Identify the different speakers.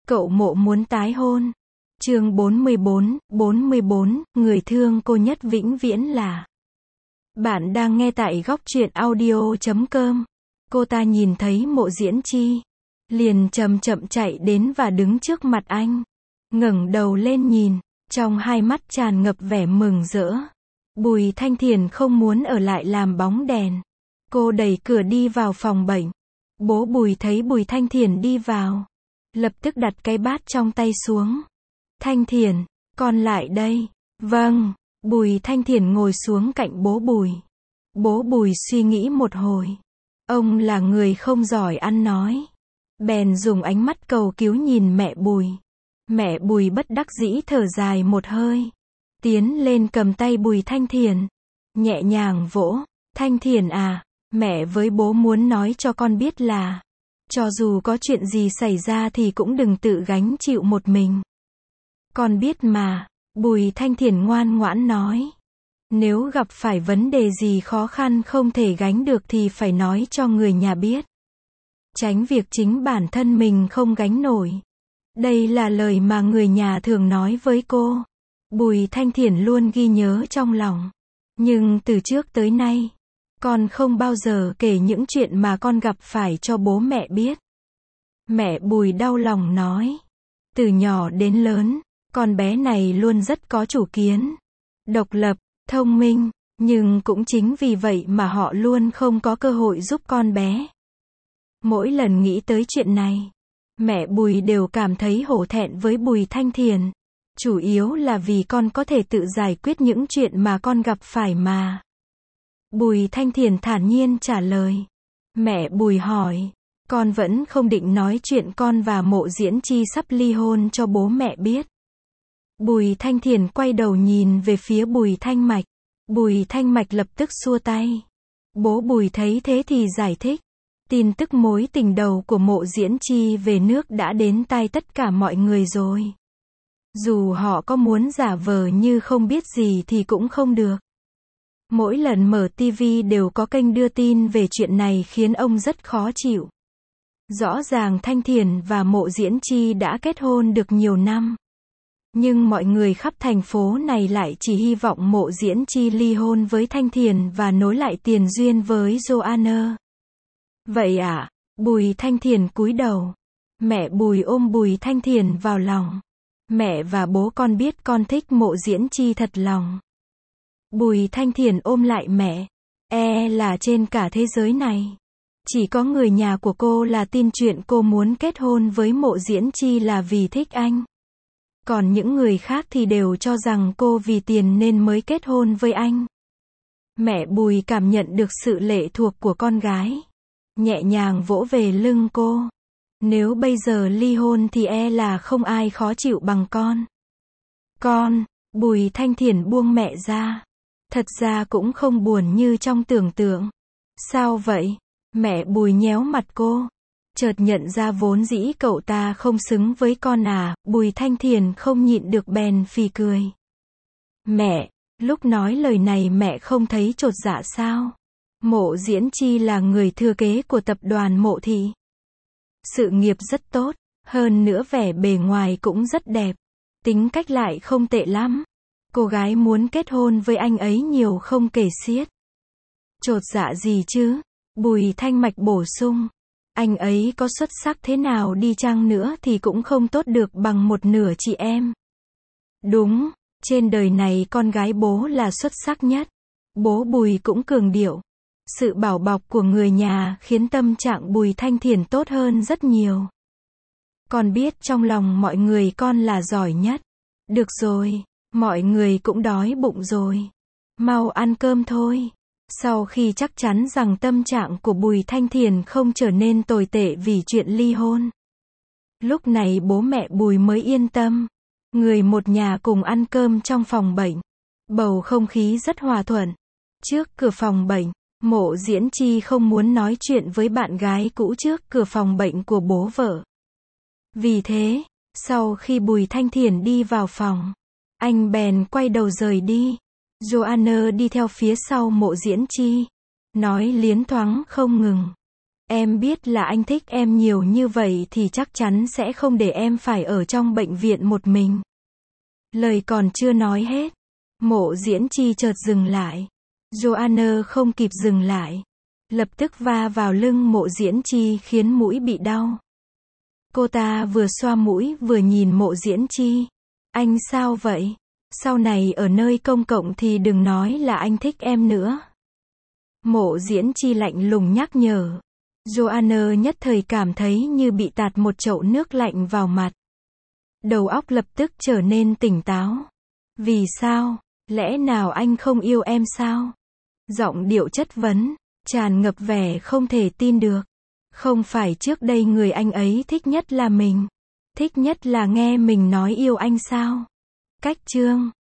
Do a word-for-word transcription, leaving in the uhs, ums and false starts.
Speaker 1: Cậu Mộ muốn tái hôn. Chương bốn mươi bốn, bốn mươi bốn, người thương cô nhất vĩnh viễn là. Bạn đang nghe tại góc truyện audio chấm com. Cô ta nhìn thấy Mộ Diễn Chi, liền chậm chậm chạy đến và đứng trước mặt anh. Ngẩng đầu lên nhìn, trong hai mắt tràn ngập vẻ mừng rỡ. Bùi Thanh Thiền không muốn ở lại làm bóng đèn. Cô đẩy cửa đi vào phòng bệnh. Bố Bùi thấy Bùi Thanh Thiền đi vào, lập tức đặt cái bát trong tay xuống. Thanh Thiền, con lại đây. Vâng. Bùi Thanh Thiền ngồi xuống cạnh bố Bùi. Bố Bùi suy nghĩ một hồi. Ông là người không giỏi ăn nói. Bèn dùng ánh mắt cầu cứu nhìn mẹ Bùi. Mẹ Bùi bất đắc dĩ thở dài một hơi. Tiến lên cầm tay Bùi Thanh Thiền. Nhẹ nhàng vỗ. Thanh Thiền à, mẹ với bố muốn nói cho con biết là, cho dù có chuyện gì xảy ra thì cũng đừng tự gánh chịu một mình. Con biết mà. Bùi Thanh Thiền ngoan ngoãn nói. Nếu gặp phải vấn đề gì khó khăn không thể gánh được thì phải nói cho người nhà biết. Tránh việc chính bản thân mình không gánh nổi. Đây là lời mà người nhà thường nói với cô. Bùi Thanh Thiền luôn ghi nhớ trong lòng. Nhưng từ trước tới nay, con không bao giờ kể những chuyện mà con gặp phải cho bố mẹ biết. Mẹ Bùi đau lòng nói. Từ nhỏ đến lớn, con bé này luôn rất có chủ kiến, độc lập, thông minh, nhưng cũng chính vì vậy mà họ luôn không có cơ hội giúp con bé. Mỗi lần nghĩ tới chuyện này, mẹ Bùi đều cảm thấy hổ thẹn với Bùi Thanh Thiền. Chủ yếu là vì con có thể tự giải quyết những chuyện mà con gặp phải mà. Bùi Thanh Thiền thản nhiên trả lời. Mẹ Bùi hỏi, con vẫn không định nói chuyện con và Mộ Diễn Chi sắp ly hôn cho bố mẹ biết. Bùi Thanh Thiền quay đầu nhìn về phía Bùi Thanh Mạch. Bùi Thanh Mạch lập tức xua tay. Bố Bùi thấy thế thì giải thích. Tin tức mối tình đầu của Mộ Diễn Chi về nước đã đến tai tất cả mọi người rồi. Dù họ có muốn giả vờ như không biết gì thì cũng không được. Mỗi lần mở tivi đều có kênh đưa tin về chuyện này khiến ông rất khó chịu. Rõ ràng Thanh Thiền và Mộ Diễn Chi đã kết hôn được nhiều năm. Nhưng mọi người khắp thành phố này lại chỉ hy vọng Mộ Diễn Chi ly hôn với Thanh Thiền và nối lại tiền duyên với Joanna. Vậy à? Bùi Thanh Thiền cúi đầu. Mẹ Bùi ôm Bùi Thanh Thiền vào lòng. Mẹ và bố con biết con thích Mộ Diễn Chi thật lòng. Bùi Thanh Thiền ôm lại mẹ. E là trên cả thế giới này, chỉ có người nhà của cô là tin chuyện cô muốn kết hôn với Mộ Diễn Chi là vì thích anh. Còn những người khác thì đều cho rằng cô vì tiền nên mới kết hôn với anh. Mẹ Bùi cảm nhận được sự lệ thuộc của con gái. Nhẹ nhàng vỗ về lưng cô. Nếu bây giờ ly hôn thì e là không ai khó chịu bằng con. Con, Bùi Thanh Thiền buông mẹ ra. Thật ra cũng không buồn như trong tưởng tượng. Sao vậy? Mẹ Bùi nhéo mặt cô. Chợt nhận ra vốn dĩ cậu ta không xứng với con à. Bùi Thanh Thiền không nhịn được bèn phì cười. Mẹ, lúc nói lời này mẹ không thấy chột dạ sao? Mộ Diễn Chi là người thừa kế của tập đoàn Mộ Thị. Sự nghiệp rất tốt, hơn nữa vẻ bề ngoài cũng rất đẹp. Tính cách lại không tệ lắm. Cô gái muốn kết hôn với anh ấy nhiều không kể xiết. Chột dạ gì chứ? Bùi Thanh Mạch bổ sung. Anh ấy có xuất sắc thế nào đi chăng nữa thì cũng không tốt được bằng một nửa chị em. Đúng, trên đời này con gái bố là xuất sắc nhất. Bố Bùi cũng cường điệu. Sự bảo bọc của người nhà khiến tâm trạng Bùi Thanh Thiền tốt hơn rất nhiều. Con biết trong lòng mọi người con là giỏi nhất. Được rồi, mọi người cũng đói bụng rồi. Mau ăn cơm thôi. Sau khi chắc chắn rằng tâm trạng của Bùi Thanh Thiền không trở nên tồi tệ vì chuyện ly hôn, lúc này bố mẹ Bùi mới yên tâm. Người một nhà cùng ăn cơm trong phòng bệnh. Bầu không khí rất hòa thuận. Trước cửa phòng bệnh, Mộ Diễn Chi không muốn nói chuyện với bạn gái cũ trước cửa phòng bệnh của bố vợ. Vì thế, sau khi Bùi Thanh Thiền đi vào phòng, anh bèn quay đầu rời đi. Joanna đi theo phía sau Mộ Diễn Chi, nói liến thoáng không ngừng. Em biết là anh thích em nhiều như vậy thì chắc chắn sẽ không để em phải ở trong bệnh viện một mình. Lời còn chưa nói hết, Mộ Diễn Chi chợt dừng lại. Joanna không kịp dừng lại, lập tức va vào lưng Mộ Diễn Chi khiến mũi bị đau. Cô ta vừa xoa mũi vừa nhìn Mộ Diễn Chi. Anh sao vậy? Sau này ở nơi công cộng thì đừng nói là anh thích em nữa. Mộ Diễn Chi lạnh lùng nhắc nhở. Joanna nhất thời cảm thấy như bị tạt một chậu nước lạnh vào mặt. Đầu óc lập tức trở nên tỉnh táo. Vì sao? Lẽ nào anh không yêu em sao? Giọng điệu chất vấn, tràn ngập vẻ không thể tin được. Không phải trước đây người anh ấy thích nhất là mình. Thích nhất là nghe mình nói yêu anh sao? Cách chương